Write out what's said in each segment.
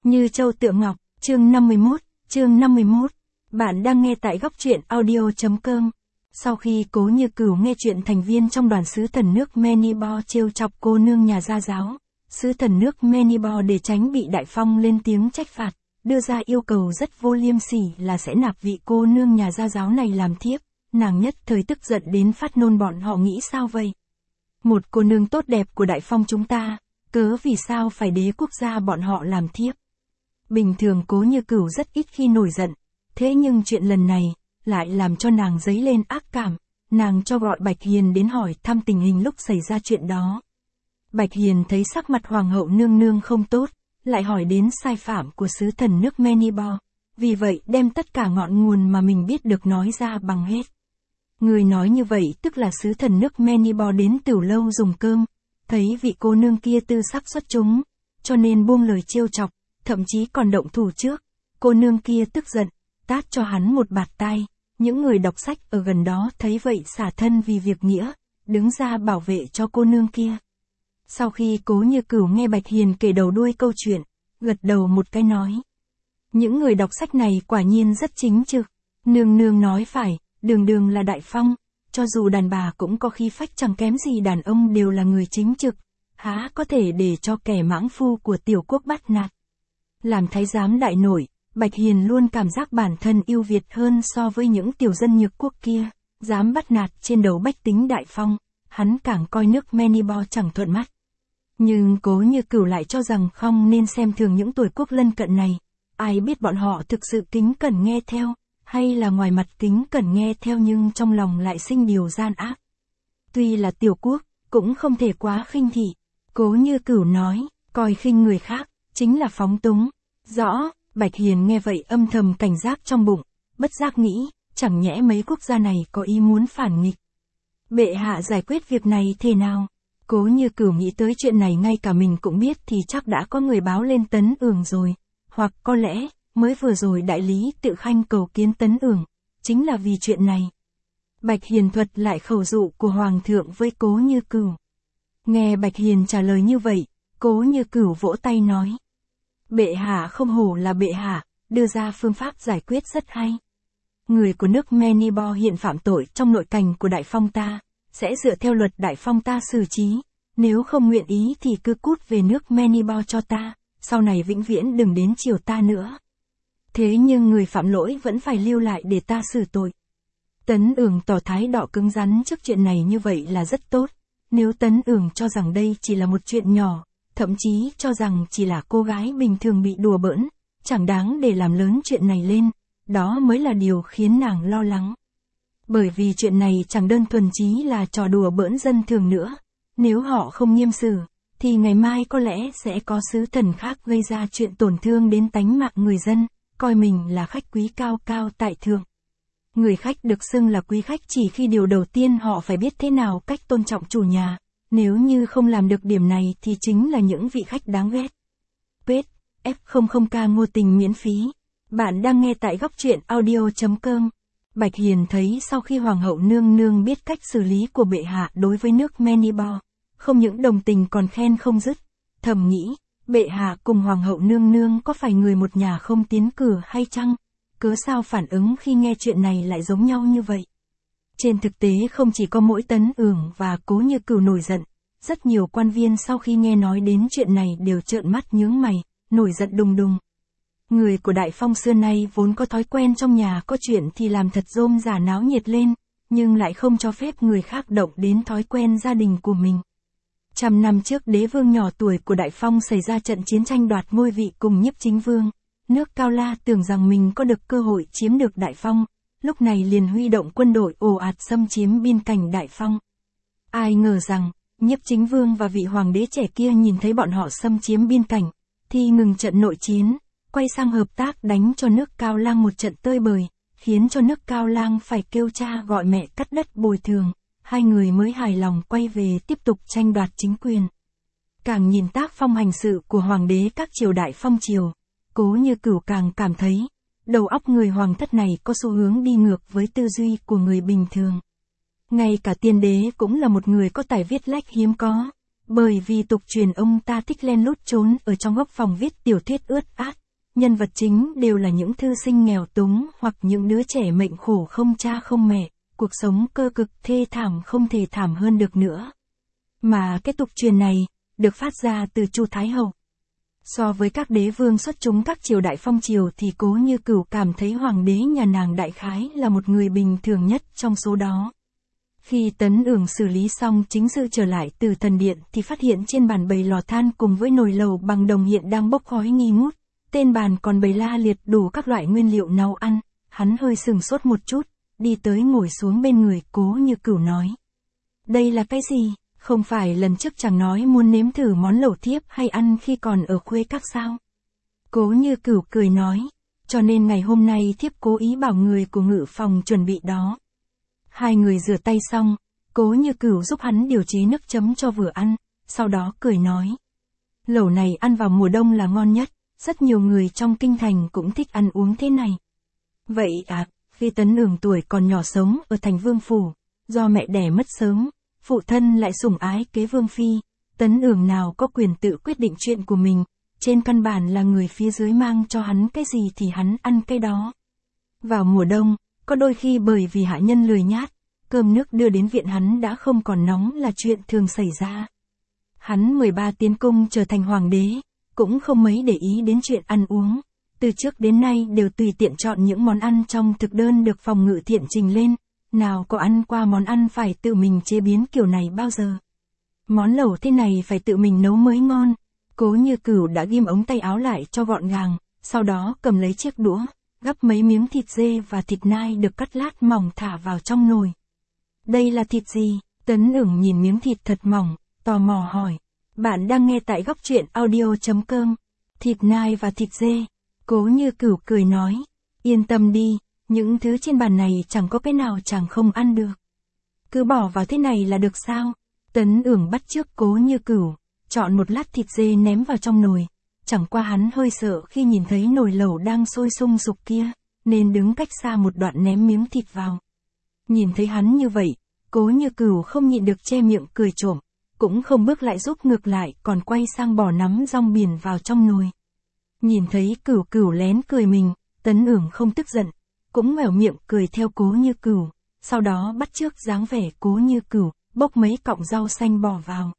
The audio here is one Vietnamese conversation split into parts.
Như châu tượng ngọc, chương 51. Bạn đang nghe tại góc truyện audio.com. Sau khi Cố Như Cửu nghe chuyện thành viên trong đoàn sứ thần nước Manibor trêu chọc cô nương nhà gia giáo, sứ thần nước Manibor để tránh bị Đại Phong lên tiếng trách phạt, đưa ra yêu cầu rất vô liêm sỉ là sẽ nạp vị cô nương nhà gia giáo này làm thiếp. Nàng nhất thời tức giận đến phát nôn, bọn họ nghĩ sao vậy? Một cô nương tốt đẹp của Đại Phong chúng ta, cớ vì sao phải đế quốc gia bọn họ làm thiếp? Bình thường Cố Như Cửu rất ít khi nổi giận, thế nhưng chuyện lần này lại làm cho nàng dấy lên ác cảm. Nàng cho gọi Bạch Hiền đến hỏi thăm tình hình lúc xảy ra chuyện đó. Bạch Hiền thấy sắc mặt hoàng hậu nương nương không tốt, lại hỏi đến sai phạm của sứ thần nước Manibor, vì vậy đem tất cả ngọn nguồn mà mình biết được nói ra bằng hết. Người nói như vậy tức là sứ thần nước Manibor đến Tửu Lâu dùng cơm, thấy vị cô nương kia tư sắc xuất chúng, cho nên buông lời trêu chọc, thậm chí còn động thủ trước. Cô nương kia tức giận, tát cho hắn một bạt tai. Những người đọc sách ở gần đó thấy vậy xả thân vì việc nghĩa, đứng ra bảo vệ cho cô nương kia. Sau khi Cố Như Cửu nghe Bạch Hiền kể đầu đuôi câu chuyện, gật đầu một cái nói: những người đọc sách này quả nhiên rất chính trực. Nương nương nói phải, đường đường là Đại Phong, cho dù đàn bà cũng có khí phách chẳng kém gì đàn ông, đều là người chính trực, há có thể để cho kẻ mãng phu của tiểu quốc bắt nạt. Làm thái giám đại nội, Bạch Hiền luôn cảm giác bản thân ưu việt hơn so với những tiểu dân nhược quốc kia, dám bắt nạt trên đầu bách tính Đại Phong, hắn càng coi nước Manibor chẳng thuận mắt. Nhưng Cố Như Cửu lại cho rằng không nên xem thường những tuổi quốc lân cận này, ai biết bọn họ thực sự kính cẩn nghe theo, hay là ngoài mặt kính cẩn nghe theo nhưng trong lòng lại sinh điều gian ác. Tuy là tiểu quốc, cũng không thể quá khinh thị. Cố Như Cửu nói, coi khinh người khác, chính là phóng túng. Rõ. Bạch Hiền nghe vậy âm thầm cảnh giác trong bụng, bất giác nghĩ, chẳng nhẽ mấy quốc gia này có ý muốn phản nghịch. Bệ hạ giải quyết việc này thế nào? Cố Như Cửu nghĩ tới chuyện này ngay cả mình cũng biết thì chắc đã có người báo lên Tấn Ưởng rồi, hoặc có lẽ, mới vừa rồi đại lý Tự Khanh cầu kiến Tấn Ưởng, chính là vì chuyện này. Bạch Hiền thuật lại khẩu dụ của Hoàng thượng với Cố Như Cửu. Nghe Bạch Hiền trả lời như vậy, Cố Như Cửu vỗ tay nói: bệ hạ không hổ là bệ hạ, đưa ra phương pháp giải quyết rất hay. Người của nước Manibor hiện phạm tội trong nội cảnh của Đại Phong ta, sẽ dựa theo luật Đại Phong ta xử trí, nếu không nguyện ý thì cứ cút về nước Manibor cho ta, sau này vĩnh viễn đừng đến chiều ta nữa. Thế nhưng người phạm lỗi vẫn phải lưu lại để ta xử tội. Tấn Ưởng tỏ thái độ cứng rắn trước chuyện này như vậy là rất tốt. Nếu Tấn Ưởng cho rằng đây chỉ là một chuyện nhỏ, thậm chí cho rằng chỉ là cô gái bình thường bị đùa bỡn, chẳng đáng để làm lớn chuyện này lên, đó mới là điều khiến nàng lo lắng. Bởi vì chuyện này chẳng đơn thuần chí là trò đùa bỡn dân thường nữa, nếu họ không nghiêm xử, thì ngày mai có lẽ sẽ có sứ thần khác gây ra chuyện tổn thương đến tánh mạng người dân, coi mình là khách quý cao cao tại thượng. Người khách được xưng là quý khách chỉ khi điều đầu tiên họ phải biết thế nào cách tôn trọng chủ nhà. Nếu như không làm được điểm này thì chính là những vị khách đáng ghét. Pết, F00K Ngô Tình miễn phí. Bạn đang nghe tại góc truyện audio.com. Bạch Hiền thấy sau khi Hoàng hậu nương nương biết cách xử lý của bệ hạ đối với nước Manibor, không những đồng tình còn khen không dứt. Thầm nghĩ, bệ hạ cùng Hoàng hậu nương nương có phải người một nhà không tiến cử hay chăng? Cớ sao phản ứng khi nghe chuyện này lại giống nhau như vậy? Trên thực tế không chỉ có mỗi Tấn Ưởng và Cố Như Cửu nổi giận, rất nhiều quan viên sau khi nghe nói đến chuyện này đều trợn mắt nhướng mày, nổi giận đùng đùng. Người của Đại Phong xưa nay vốn có thói quen trong nhà có chuyện thì làm thật rôm rả náo nhiệt lên, nhưng lại không cho phép người khác động đến thói quen gia đình của mình. 100 năm trước đế vương nhỏ tuổi của Đại Phong xảy ra trận chiến tranh đoạt ngôi vị cùng Nhiếp Chính Vương, nước Cao La tưởng rằng mình có được cơ hội chiếm được Đại Phong. Lúc này liền huy động quân đội ồ ạt xâm chiếm biên cảnh Đại Phong. Ai ngờ rằng, Nhiếp Chính Vương và vị hoàng đế trẻ kia nhìn thấy bọn họ xâm chiếm biên cảnh, thì ngừng trận nội chiến, quay sang hợp tác đánh cho nước Cao Lang một trận tơi bời, khiến cho nước Cao Lang phải kêu cha gọi mẹ cắt đất bồi thường, hai người mới hài lòng quay về tiếp tục tranh đoạt chính quyền. Càng nhìn tác phong hành sự của hoàng đế các triều đại phong triều, Cố Như Cửu càng cảm thấy, đầu óc người hoàng thất này có xu hướng đi ngược với tư duy của người bình thường. Ngay cả tiên đế cũng là một người có tài viết lách hiếm có. Bởi vì tục truyền ông ta thích len lút trốn ở trong góc phòng viết tiểu thuyết ướt át, nhân vật chính đều là những thư sinh nghèo túng hoặc những đứa trẻ mệnh khổ không cha không mẹ, cuộc sống cơ cực thê thảm không thể thảm hơn được nữa. Mà cái tục truyền này, được phát ra từ Chu Thái Hậu. So với các đế vương xuất chúng các triều đại phong triều thì Cố Như Cửu cảm thấy hoàng đế nhà nàng đại khái là một người bình thường nhất trong số đó. Khi Tấn Ưởng xử lý xong chính sự trở lại từ thần điện thì phát hiện trên bàn bày lò than cùng với nồi lẩu bằng đồng hiện đang bốc khói nghi ngút, tên bàn còn bày la liệt đủ các loại nguyên liệu nấu ăn, hắn hơi sừng sốt một chút, đi tới ngồi xuống bên người Cố Như Cửu nói. Đây là cái gì? Không phải lần trước chàng nói muốn nếm thử món lẩu thiếp hay ăn khi còn ở Khuê Các sao? Cố Như Cửu cười nói, cho nên ngày hôm nay thiếp cố ý bảo người của ngự phòng chuẩn bị đó. Hai người rửa tay xong, Cố Như Cửu giúp hắn điều chế nước chấm cho vừa ăn, sau đó cười nói. Lẩu này ăn vào mùa đông là ngon nhất, rất nhiều người trong kinh thành cũng thích ăn uống thế này. Vậy à, khi Tấn Ưởng tuổi còn nhỏ sống ở thành vương phủ, do mẹ đẻ mất sớm, phụ thân lại sủng ái kế vương phi, Tấn Ưởng nào có quyền tự quyết định chuyện của mình, trên căn bản là người phía dưới mang cho hắn cái gì thì hắn ăn cái đó. Vào mùa đông, có đôi khi bởi vì hạ nhân lười nhát, cơm nước đưa đến viện hắn đã không còn nóng là chuyện thường xảy ra. Hắn 13 tiến cung trở thành hoàng đế, cũng không mấy để ý đến chuyện ăn uống, từ trước đến nay đều tùy tiện chọn những món ăn trong thực đơn được phòng ngự thiện trình lên, nào có ăn qua món ăn phải tự mình chế biến kiểu này bao giờ. Món lẩu thế này phải tự mình nấu mới ngon. Cố Như Cửu đã ghim ống tay áo lại cho gọn gàng, sau đó cầm lấy chiếc đũa, gắp mấy miếng thịt dê và thịt nai được cắt lát mỏng thả vào trong nồi. Đây là thịt gì? Tấn Ưởng nhìn miếng thịt thật mỏng, tò mò hỏi. Bạn đang nghe tại góc truyện audio.com. Thịt nai và thịt dê. Cố Như Cửu cười nói. Yên tâm đi, những thứ trên bàn này chẳng có cái nào chàng không ăn được. Cứ bỏ vào thế này là được sao? Tấn Ưởng bắt chước Cố Như Cửu, chọn một lát thịt dê ném vào trong nồi. Chẳng qua hắn hơi sợ khi nhìn thấy nồi lẩu đang sôi sung sục kia, nên đứng cách xa một đoạn ném miếng thịt vào. Nhìn thấy hắn như vậy, Cố Như Cửu không nhịn được che miệng cười trộm, cũng không bước lại giúp ngược lại còn quay sang bỏ nắm rong biển vào trong nồi. Nhìn thấy Cửu Cửu lén cười mình, Tấn Ưởng không tức giận, cũng ngoẻo miệng cười theo Cố Như Cửu, sau đó bắt chước dáng vẻ Cố Như Cửu, bốc mấy cọng rau xanh bỏ vào.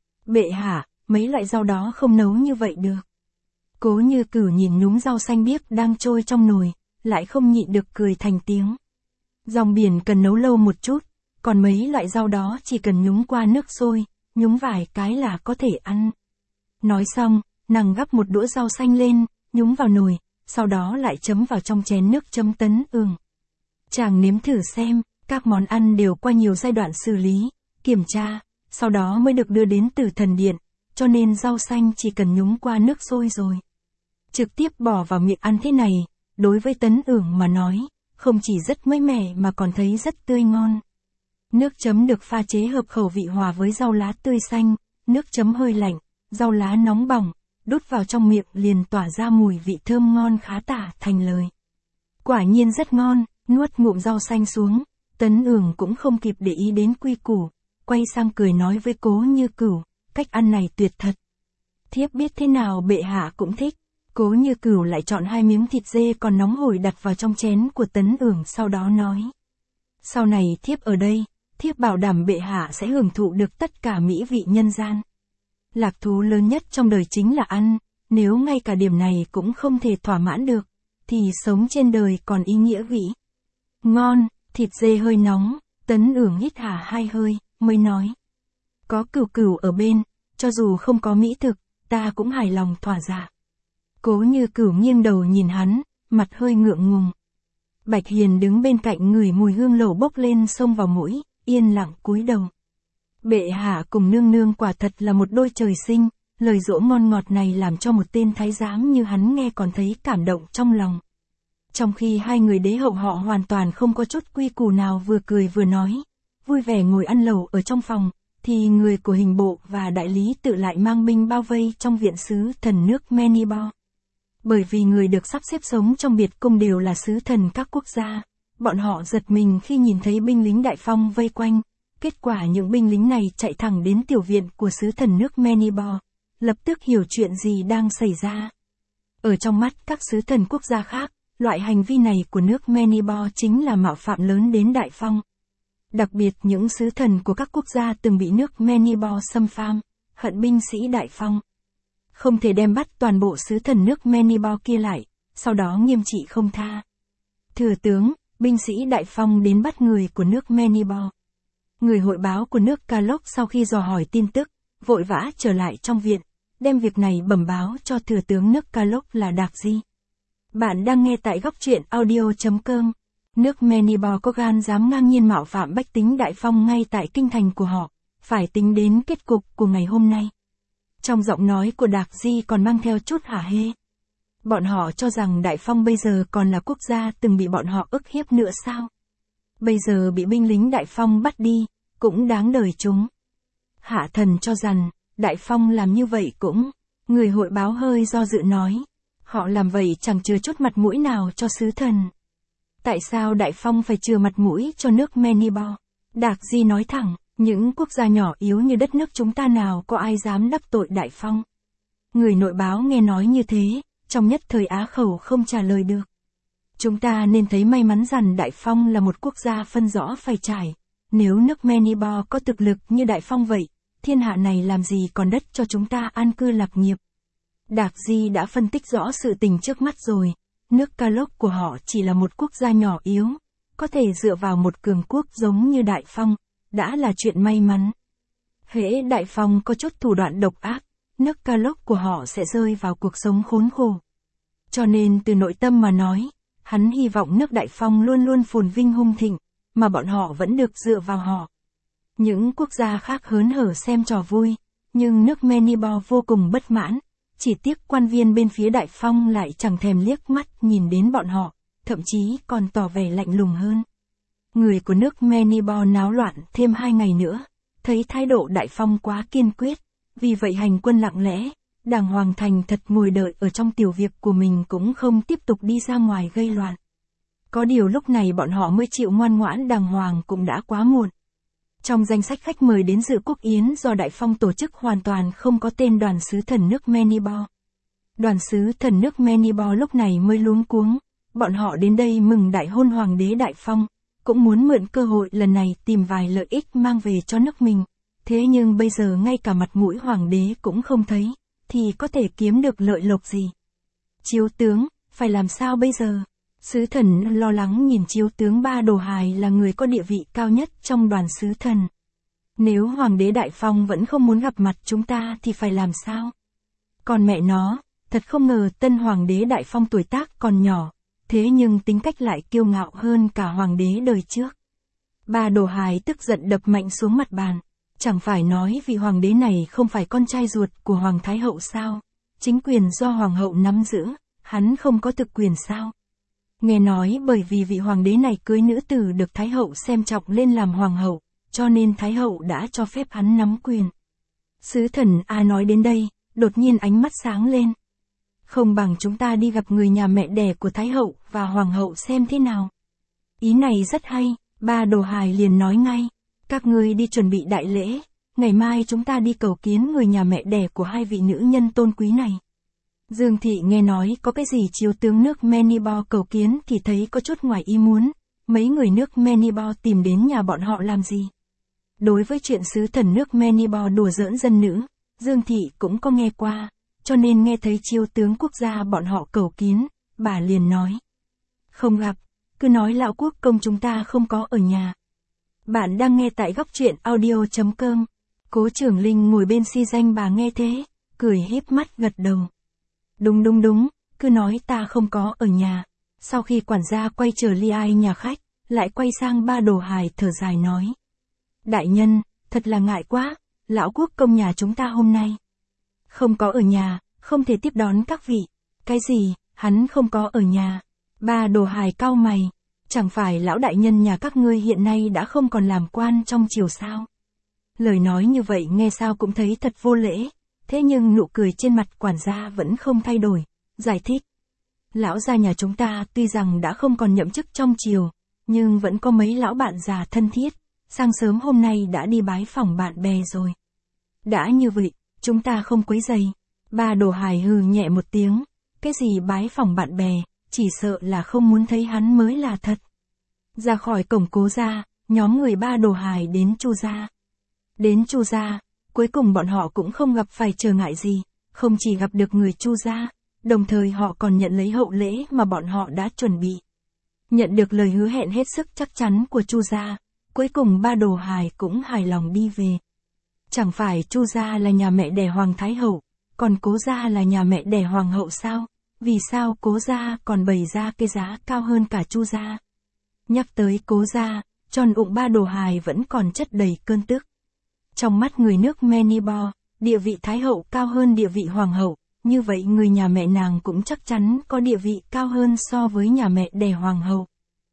Bệ hạ, mấy loại rau đó không nấu như vậy được. Cố Như Cửu nhìn nhúm rau xanh biếc đang trôi trong nồi, lại không nhịn được cười thành tiếng. Rong biển cần nấu lâu một chút, còn mấy loại rau đó chỉ cần nhúng qua nước sôi, nhúng vài cái là có thể ăn. Nói xong, nàng gắp một đũa rau xanh lên, nhúng vào nồi, sau đó lại chấm vào trong chén nước chấm. Tấn Ưởng. Chàng nếm thử xem, các món ăn đều qua nhiều giai đoạn xử lý, kiểm tra, sau đó mới được đưa đến từ thần điện, cho nên rau xanh chỉ cần nhúng qua nước sôi rồi. Trực tiếp bỏ vào miệng ăn thế này, đối với Tấn Ưởng mà nói, không chỉ rất mới mẻ mà còn thấy rất tươi ngon. Nước chấm được pha chế hợp khẩu vị hòa với rau lá tươi xanh, nước chấm hơi lạnh, rau lá nóng bỏng, đút vào trong miệng liền tỏa ra mùi vị thơm ngon khá tả thành lời. Quả nhiên rất ngon, nuốt ngụm rau xanh xuống, Tấn Ưởng cũng không kịp để ý đến quy củ, quay sang cười nói với Cố Như Cửu, cách ăn này tuyệt thật. Thiếp biết thế nào bệ hạ cũng thích. Cố Như Cửu lại chọn 2 miếng thịt dê còn nóng hổi đặt vào trong chén của Tấn Ưởng, sau đó nói. Sau này thiếp ở đây, thiếp bảo đảm bệ hạ sẽ hưởng thụ được tất cả mỹ vị nhân gian. Lạc thú lớn nhất trong đời chính là ăn, nếu ngay cả điểm này cũng không thể thỏa mãn được, thì sống trên đời còn ý nghĩa gì? Ngon, thịt dê hơi nóng, Tấn Ưởng hít hà 2 hơi, mới nói. Có Cửu Cửu ở bên, cho dù không có mỹ thực, ta cũng hài lòng thỏa dạ. Cố Như Cửu nghiêng đầu nhìn hắn, mặt hơi ngượng ngùng. Bạch Hiền đứng bên cạnh ngửi mùi hương lẩu bốc lên xông vào mũi, yên lặng cúi đầu. Bệ hạ cùng nương nương quả thật là một đôi trời sinh, lời dỗ ngon ngọt này làm cho một tên thái giám như hắn nghe còn thấy cảm động trong lòng. Trong khi hai người đế hậu họ hoàn toàn không có chút quy củ nào, vừa cười vừa nói, vui vẻ ngồi ăn lẩu ở trong phòng, thì người của hình bộ và đại lý tự lại mang binh bao vây trong viện sứ thần nước Menibo. Bởi vì người được sắp xếp sống trong biệt cung đều là sứ thần các quốc gia, bọn họ giật mình khi nhìn thấy binh lính đại phong vây quanh, Kết quả những binh lính này chạy thẳng đến tiểu viện của sứ thần nước Menibor, lập tức hiểu chuyện gì đang xảy ra. Ở trong mắt các sứ thần quốc gia khác, loại hành vi này của nước Menibor chính là mạo phạm lớn đến Đại Phong. Đặc biệt những sứ thần của các quốc gia từng bị nước Menibor xâm phạm, hận binh sĩ Đại Phong. Không thể đem bắt toàn bộ sứ thần nước Menibor kia lại, sau đó nghiêm trị không tha. Thừa tướng, binh sĩ Đại Phong đến bắt người của nước Menibor. Người hội báo của nước Kalok sau khi dò hỏi tin tức, vội vã trở lại trong viện, đem việc này bẩm báo cho thừa tướng nước Kalok là Đạc Di. Bạn đang nghe tại góc truyện audio.com. Nước Menibor có gan dám ngang nhiên mạo phạm bách tính Đại Phong ngay tại kinh thành của họ, phải tính đến kết cục của ngày hôm nay. Trong giọng nói của Đạc Di còn mang theo chút hả hê. Bọn họ cho rằng Đại Phong bây giờ còn là quốc gia từng bị bọn họ ức hiếp nữa sao? Bây giờ bị binh lính Đại Phong bắt đi, cũng đáng đời chúng. Hạ thần cho rằng, Đại Phong làm như vậy cũng, người hội báo hơi do dự nói. Họ làm vậy chẳng chừa chút mặt mũi nào cho sứ thần. Tại sao Đại Phong phải chừa mặt mũi cho nước Menibor? Đạc Di nói thẳng, những quốc gia nhỏ yếu như đất nước chúng ta nào có ai dám đắc tội Đại Phong. Người nội báo nghe nói như thế, trong nhất thời á khẩu không trả lời được. Chúng ta nên thấy may mắn rằng Đại Phong là một quốc gia phân rõ phải trải. Nếu nước Menibor có thực lực như Đại Phong vậy, thiên hạ này làm gì còn đất cho chúng ta an cư lạc nghiệp. Đạc Di đã phân tích rõ sự tình trước mắt rồi. Nước Kalok của họ chỉ là một quốc gia nhỏ yếu, có thể dựa vào một cường quốc giống như Đại Phong, đã là chuyện may mắn. Hễ Đại Phong có chút thủ đoạn độc ác, nước Kalok của họ sẽ rơi vào cuộc sống khốn khổ. Cho nên từ nội tâm mà nói, hắn hy vọng nước Đại Phong luôn luôn phồn vinh hung thịnh, mà bọn họ vẫn được dựa vào họ. Những quốc gia khác hớn hở xem trò vui, nhưng nước Menibor vô cùng bất mãn. Chỉ tiếc quan viên bên phía Đại Phong lại chẳng thèm liếc mắt nhìn đến bọn họ, thậm chí còn tỏ vẻ lạnh lùng hơn. Người của nước Menibor náo loạn thêm 2 ngày nữa, thấy thái độ Đại Phong quá kiên quyết, vì vậy hành quân lặng lẽ, đàng hoàng thành thật ngồi đợi ở trong tiểu viện của mình cũng không tiếp tục đi ra ngoài gây loạn. Có điều lúc này bọn họ mới chịu ngoan ngoãn đàng hoàng cũng đã quá muộn. Trong danh sách khách mời đến dự quốc yến do Đại Phong tổ chức hoàn toàn không có tên đoàn sứ thần nước Menibor. Đoàn sứ thần nước Menibor lúc này mới luống cuống, bọn họ đến đây mừng đại hôn hoàng đế Đại Phong, cũng muốn mượn cơ hội lần này tìm vài lợi ích mang về cho nước mình. Thế nhưng bây giờ ngay cả mặt mũi hoàng đế cũng không thấy, thì có thể kiếm được lợi lộc gì? Chiếu tướng, phải làm sao bây giờ? Sứ thần lo lắng nhìn chiếu tướng Ba Đồ Hài là người có địa vị cao nhất trong đoàn sứ thần. Nếu hoàng đế Đại Phong vẫn không muốn gặp mặt chúng ta thì phải làm sao? Còn mẹ nó, thật không ngờ tân hoàng đế Đại Phong tuổi tác còn nhỏ, thế nhưng tính cách lại kiêu ngạo hơn cả hoàng đế đời trước. Ba Đồ Hài tức giận đập mạnh xuống mặt bàn. Chẳng phải nói vì hoàng đế này không phải con trai ruột của Hoàng Thái Hậu sao? Chính quyền do Hoàng hậu nắm giữ, hắn không có thực quyền sao? Nghe nói bởi vì vị hoàng đế này cưới nữ tử được Thái Hậu xem trọng lên làm Hoàng hậu, cho nên Thái Hậu đã cho phép hắn nắm quyền. Sứ thần A nói đến đây, đột nhiên ánh mắt sáng lên. Không bằng chúng ta đi gặp người nhà mẹ đẻ của Thái Hậu và Hoàng hậu xem thế nào. Ý này rất hay, Ba Đồ Hài liền nói ngay. Các ngươi đi chuẩn bị đại lễ, ngày mai chúng ta đi cầu kiến người nhà mẹ đẻ của hai vị nữ nhân tôn quý này. Dương Thị nghe nói có cái gì chiếu tướng nước Menibor cầu kiến thì thấy có chút ngoài ý muốn, mấy người nước Menibor tìm đến nhà bọn họ làm gì? Đối với chuyện sứ thần nước Menibor đùa giỡn dân nữ, Dương Thị cũng có nghe qua, cho nên nghe thấy chiếu tướng quốc gia bọn họ cầu kiến, bà liền nói. Không gặp, cứ nói lão quốc công chúng ta không có ở nhà. Bạn đang nghe tại góc truyện audio.com. Cố Trưởng Linh ngồi bên si danh bà nghe thế, cười híp mắt gật đầu. Đúng, cứ nói ta không có ở nhà. Sau khi quản gia quay trở li ai nhà khách, lại quay sang Ba Đồ Hài thở dài nói. Đại nhân, thật là ngại quá, lão quốc công nhà chúng ta hôm nay không có ở nhà, không thể tiếp đón các vị. Cái gì, hắn không có ở nhà? Ba Đồ Hài cau mày. Chẳng phải lão đại nhân nhà các ngươi hiện nay đã không còn làm quan trong triều sao? Lời nói như vậy nghe sao cũng thấy thật vô lễ, thế nhưng nụ cười trên mặt quản gia vẫn không thay đổi, giải thích. Lão gia nhà chúng ta tuy rằng đã không còn nhậm chức trong triều, nhưng vẫn có mấy lão bạn già thân thiết, sáng sớm hôm nay đã đi bái phỏng bạn bè rồi. Đã như vậy, chúng ta không quấy rầy. Ba Đồ Hải hừ nhẹ một tiếng, cái gì bái phỏng bạn bè, chỉ sợ là không muốn thấy hắn mới là thật. Ra khỏi cổng Cố gia, nhóm người Ba Đồ Hải đến Chu gia. Đến Chu gia, cuối cùng bọn họ cũng không gặp phải trở ngại gì, không chỉ gặp được người Chu gia, đồng thời họ còn nhận lấy hậu lễ mà bọn họ đã chuẩn bị. Nhận được lời hứa hẹn hết sức chắc chắn của Chu gia, cuối cùng Ba Đồ Hải cũng hài lòng đi về. Chẳng phải Chu gia là nhà mẹ đẻ Hoàng Thái Hậu, còn Cố gia là nhà mẹ đẻ Hoàng hậu sao? Vì sao Cố gia còn bày ra cái giá cao hơn cả Chu gia? Nhắc tới Cố gia, tròn bụng Ba Đồ Hải vẫn còn chất đầy cơn tức. Trong mắt người nước Manipur, địa vị Thái hậu cao hơn địa vị Hoàng hậu, như vậy người nhà mẹ nàng cũng chắc chắn có địa vị cao hơn so với nhà mẹ đẻ Hoàng hậu.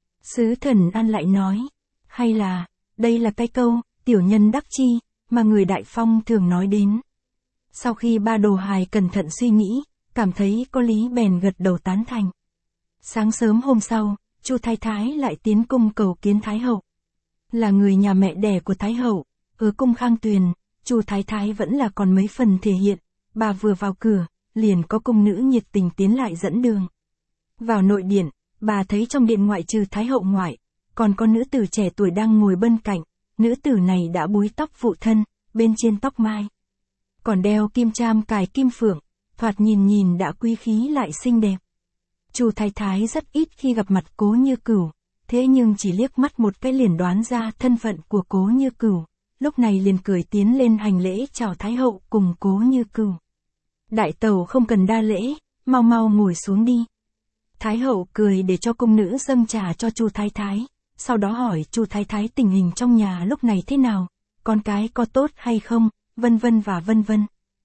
Sứ Thần An lại nói, hay là, đây là cái câu, tiểu nhân đắc chi, mà người Đại Phong thường nói đến. Sau khi Ba Đồ Hải cẩn thận suy nghĩ, cảm thấy có lý bèn gật đầu tán thành. Sáng sớm hôm sau, Chu Thái Thái lại tiến cung cầu kiến Thái hậu. Là người nhà mẹ đẻ của Thái hậu, ở cung Khang Tuyền, Chu Thái Thái vẫn là còn mấy phần thể hiện, bà vừa vào cửa, liền có cung nữ nhiệt tình tiến lại dẫn đường. Vào nội điện, bà thấy trong điện ngoại trừ Thái hậu ngoại, còn có nữ tử trẻ tuổi đang ngồi bên cạnh, nữ tử này đã búi tóc phụ thân, bên trên tóc mai. Còn đeo kim cham cài kim phượng, thoạt nhìn đã quý khí lại xinh đẹp. Chu Thái Thái rất ít khi gặp mặt Cố Như Cửu, thế nhưng chỉ liếc mắt một cái liền đoán ra thân phận của Cố Như Cửu, lúc này liền cười tiến lên hành lễ chào Thái hậu cùng Cố Như Cửu. Đại tẩu không cần đa lễ, mau ngồi xuống đi. Thái hậu cười để cho cung nữ dâng trà cho Chu Thái Thái, sau đó hỏi Chu Thái Thái tình hình trong nhà lúc này thế nào, con cái có tốt hay không, vân vân.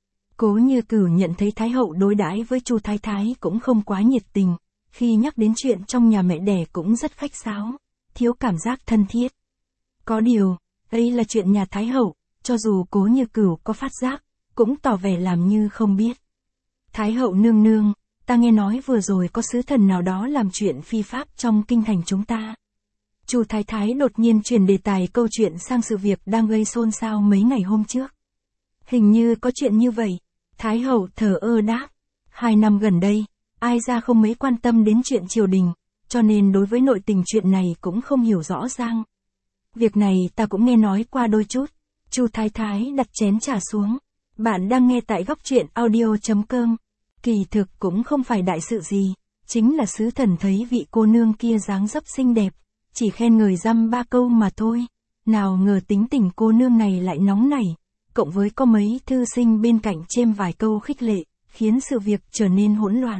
Cố Như Cửu nhận thấy Thái hậu đối đãi với Chu Thái Thái cũng không quá nhiệt tình, khi nhắc đến chuyện trong nhà mẹ đẻ cũng rất khách sáo, thiếu cảm giác thân thiết. Có điều, đây là chuyện nhà Thái hậu, cho dù Cố Như Cửu có phát giác, cũng tỏ vẻ làm như không biết. Thái hậu nương nương, ta nghe nói vừa rồi có sứ thần nào đó làm chuyện phi pháp trong kinh thành chúng ta. Chu Thái Thái đột nhiên chuyển đề tài câu chuyện sang sự việc đang gây xôn xao mấy ngày hôm trước. Hình như có chuyện như vậy, Thái hậu thờ ơ đáp. 2 năm gần đây, ai ra không mấy quan tâm đến chuyện triều đình, cho nên đối với nội tình chuyện này cũng không hiểu rõ ràng. Việc này ta cũng nghe nói qua đôi chút. Chu Thái Thái đặt chén trà xuống. Bạn đang nghe tại góc truyện audio.com. Kỳ thực cũng không phải đại sự gì, chính là sứ thần thấy vị cô nương kia dáng dấp xinh đẹp, chỉ khen người dăm 3 câu mà thôi. Nào ngờ tính tình cô nương này lại nóng nảy, cộng với có mấy thư sinh bên cạnh chêm vài câu khích lệ, khiến sự việc trở nên hỗn loạn.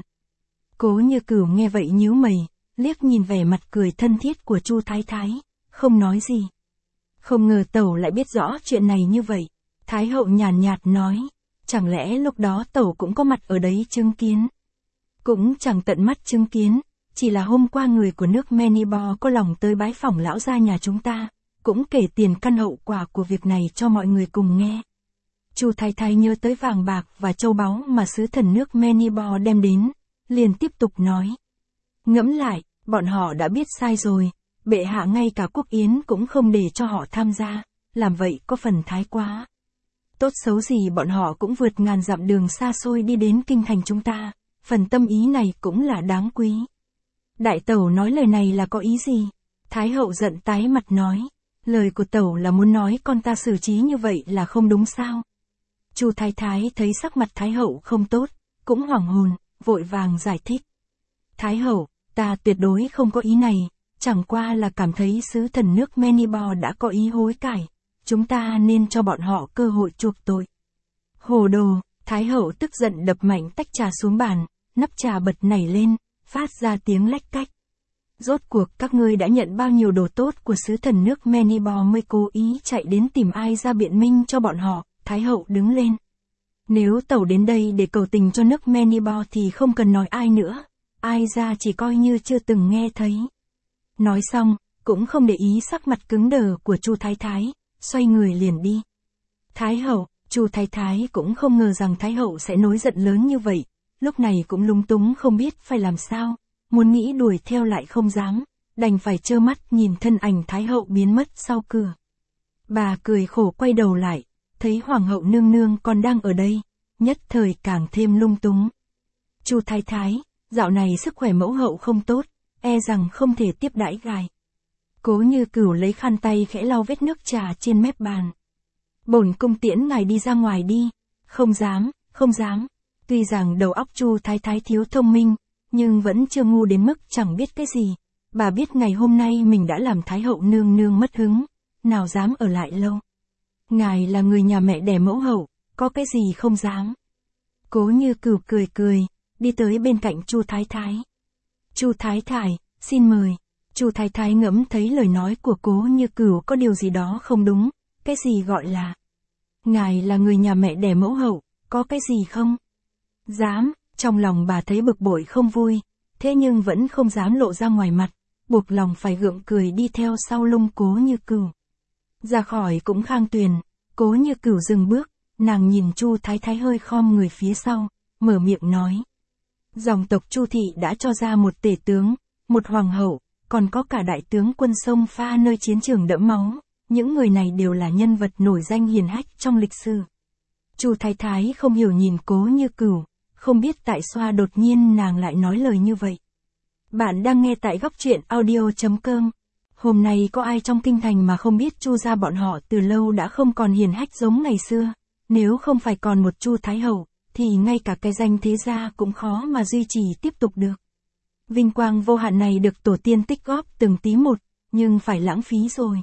Cố Như Cửu nghe vậy nhíu mày, liếc nhìn vẻ mặt cười thân thiết của Chu Thái Thái, không nói gì. Không ngờ tẩu lại biết rõ chuyện này như vậy. Thái hậu nhàn nhạt nói, chẳng lẽ lúc đó tẩu cũng có mặt ở đấy chứng kiến? Cũng chẳng tận mắt chứng kiến, chỉ là hôm qua người của nước Manipur có lòng tới bái phỏng lão gia nhà chúng ta, cũng kể tiền căn hậu quả của việc này cho mọi người cùng nghe. Chu Thái Thái nhớ tới vàng bạc và châu báu mà sứ thần nước Manipur đem đến, liền tiếp tục nói. Ngẫm lại, bọn họ đã biết sai rồi, bệ hạ ngay cả quốc yến cũng không để cho họ tham gia, làm vậy có phần thái quá. Tốt xấu gì bọn họ cũng vượt ngàn dặm đường xa xôi đi đến kinh thành chúng ta, phần tâm ý này cũng là đáng quý. Đại tẩu nói lời này là có ý gì? Thái hậu giận tái mặt nói, lời của tẩu là muốn nói con ta xử trí như vậy là không đúng sao? Chu Thái Thái thấy sắc mặt Thái hậu không tốt, cũng hoảng hồn, vội vàng giải thích. Thái hậu, ta tuyệt đối không có ý này, chẳng qua là cảm thấy sứ thần nước Manipur đã có ý hối cải, chúng ta nên cho bọn họ cơ hội chuộc tội. Hồ đồ, Thái hậu tức giận đập mạnh tách trà xuống bàn, nắp trà bật nảy lên, phát ra tiếng lách cách. Rốt cuộc các ngươi đã nhận bao nhiêu đồ tốt của sứ thần nước Manipur mới cố ý chạy đến tìm ai ra biện minh cho bọn họ? Thái hậu đứng lên. Nếu tẩu đến đây để cầu tình cho nước Manipur thì không cần nói ai nữa, ai ra chỉ coi như chưa từng nghe thấy. Nói xong, cũng không để ý sắc mặt cứng đờ của Chu Thái Thái, xoay người liền đi. Thái hậu, Chu Thái Thái cũng không ngờ rằng Thái hậu sẽ nổi giận lớn như vậy, lúc này cũng lúng túng không biết phải làm sao, muốn nghĩ đuổi theo lại không dám, đành phải trơ mắt nhìn thân ảnh Thái hậu biến mất sau cửa. Bà cười khổ quay đầu lại, thấy hoàng hậu nương nương còn đang ở đây, nhất thời càng thêm lung túng. Chu thái thái, dạo này sức khỏe mẫu hậu không tốt, e rằng không thể tiếp đãi ngài. Cố Như Cửu lấy khăn tay khẽ lau vết nước trà trên mép bàn. Bổn cung tiễn ngài đi ra ngoài đi. Không dám, không dám. Tuy rằng đầu óc Chu thái thái thiếu thông minh, nhưng vẫn chưa ngu đến mức chẳng biết cái gì. Bà biết ngày hôm nay mình đã làm thái hậu nương nương mất hứng, nào dám ở lại lâu. Ngài là người nhà mẹ đẻ mẫu hậu, có cái gì không dám. Cố Như Cửu cười cười, đi tới bên cạnh Chu thái thái. Chu thái thái, xin mời. Chu thái thái ngẫm thấy lời nói của Cố Như Cửu có điều gì đó không đúng, cái gì gọi là ngài là người nhà mẹ đẻ mẫu hậu, có cái gì không? Dám, trong lòng bà thấy bực bội không vui, thế nhưng vẫn không dám lộ ra ngoài mặt, buộc lòng phải gượng cười đi theo sau lưng Cố Như Cửu. Ra khỏi cũng Khang Tuyền, Cố Như Cửu dừng bước, nàng nhìn Chu thái thái hơi khom người phía sau, mở miệng nói. Dòng tộc Chu thị đã cho ra một tể tướng, một hoàng hậu, còn có cả đại tướng quân sông Pha nơi chiến trường đẫm máu, những người này đều là nhân vật nổi danh hiển hách trong lịch sử. Chu thái thái không hiểu nhìn Cố Như Cửu, không biết tại sao đột nhiên nàng lại nói lời như vậy. Bạn đang nghe tại góc truyện audio.com. Hôm nay có ai trong kinh thành mà không biết Chu gia bọn họ từ lâu đã không còn hiển hách giống ngày xưa, nếu không phải còn một Chu thái hậu, thì ngay cả cái danh thế gia cũng khó mà duy trì tiếp tục được. Vinh quang vô hạn này được tổ tiên tích góp từng tí một, nhưng phải lãng phí rồi.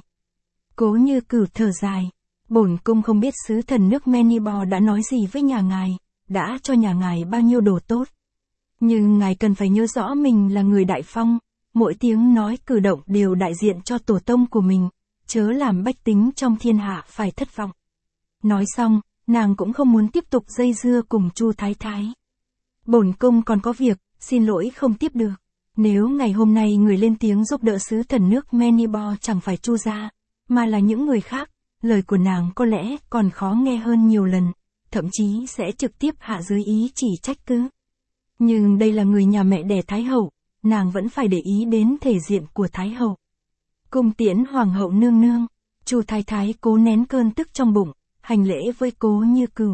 Cố Như Cửu thở dài, bổn cung không biết sứ thần nước Menibor đã nói gì với nhà ngài, đã cho nhà ngài bao nhiêu đồ tốt. Nhưng ngài cần phải nhớ rõ mình là người Đại Phong, mỗi tiếng nói cử động đều đại diện cho tổ tông của mình, chớ làm bách tính trong thiên hạ phải thất vọng. Nói xong, nàng cũng không muốn tiếp tục dây dưa cùng Chu thái thái. Bổn cung còn có việc, xin lỗi không tiếp được. Nếu ngày hôm nay người lên tiếng giúp đỡ sứ thần nước Menibor chẳng phải Chu gia, mà là những người khác, lời của nàng có lẽ còn khó nghe hơn nhiều lần, thậm chí sẽ trực tiếp hạ dưới ý chỉ trách cứ. Nhưng đây là người nhà mẹ đẻ Thái hậu, nàng vẫn phải để ý đến thể diện của Thái hậu. Cung tiễn hoàng hậu nương nương, Chu thái thái cố nén cơn tức trong bụng, hành lễ với Cố Như Cửu.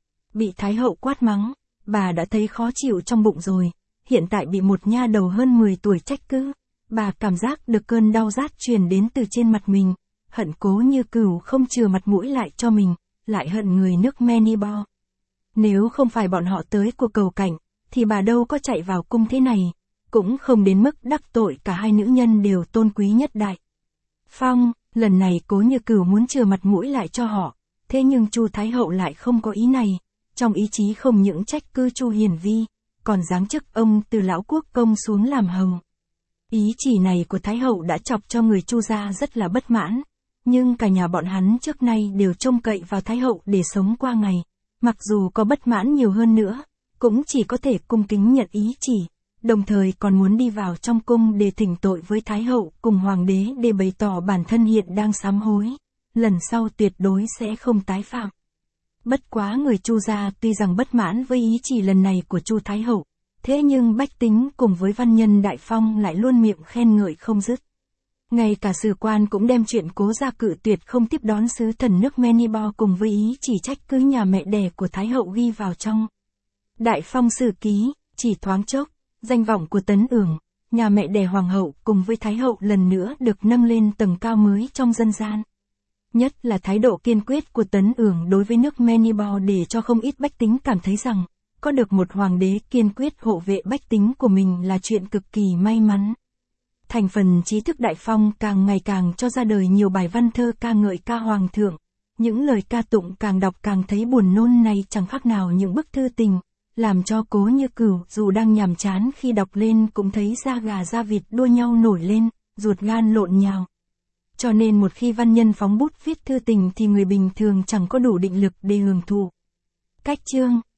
Bị Thái hậu quát mắng, bà đã thấy khó chịu trong bụng rồi, hiện tại bị một nha đầu hơn 10 tuổi trách cứ, bà cảm giác được cơn đau rát truyền đến từ trên mặt mình, hận Cố Như Cửu không chừa mặt mũi lại cho mình, lại hận người nước Menibor. Nếu không phải bọn họ tới của cầu cảnh, thì bà đâu có chạy vào cung thế này, cũng không đến mức đắc tội cả hai nữ nhân đều tôn quý nhất Đại Phong. Lần này Cố Như Cửu muốn chừa mặt mũi lại cho họ, thế nhưng Chu thái hậu lại không có ý này, trong ý chí không những trách cứ Chu Hiền Vi, còn giáng chức ông từ lão quốc công xuống làm hầu. Ý chỉ này của Thái hậu đã chọc cho người Chu gia rất là bất mãn, nhưng cả nhà bọn hắn trước nay đều trông cậy vào Thái hậu để sống qua ngày, mặc dù có bất mãn nhiều hơn nữa, cũng chỉ có thể cung kính nhận ý chỉ, đồng thời còn muốn đi vào trong cung để thỉnh tội với Thái hậu cùng hoàng đế để bày tỏ bản thân hiện đang sám hối, lần sau tuyệt đối sẽ không tái phạm. Bất quá người Chu gia tuy rằng bất mãn với ý chỉ lần này của Chu thái hậu, thế nhưng bách tính cùng với văn nhân Đại Phong lại luôn miệng khen ngợi không dứt. Ngay cả sử quan cũng đem chuyện Cố gia cự tuyệt không tiếp đón sứ thần nước Menibor cùng với ý chỉ trách cứ nhà mẹ đẻ của Thái hậu ghi vào trong Đại Phong sử ký, chỉ thoáng chốc, danh vọng của Tấn Ưởng, nhà mẹ đẻ hoàng hậu cùng với Thái hậu lần nữa được nâng lên tầng cao mới trong dân gian. Nhất là thái độ kiên quyết của Tấn Ưởng đối với nước Menibor để cho không ít bách tính cảm thấy rằng, có được một hoàng đế kiên quyết hộ vệ bách tính của mình là chuyện cực kỳ may mắn. Thành phần trí thức Đại Phong càng ngày càng cho ra đời nhiều bài văn thơ ca ngợi ca hoàng thượng, những lời ca tụng càng đọc càng thấy buồn nôn này chẳng khác nào những bức thư tình, làm cho Cố Như Cửu dù đang nhàm chán khi đọc lên cũng thấy da gà da vịt đua nhau nổi lên, ruột gan lộn nhào. Cho nên một khi văn nhân phóng bút viết thư tình thì người bình thường chẳng có đủ định lực để hưởng thụ. Cách chương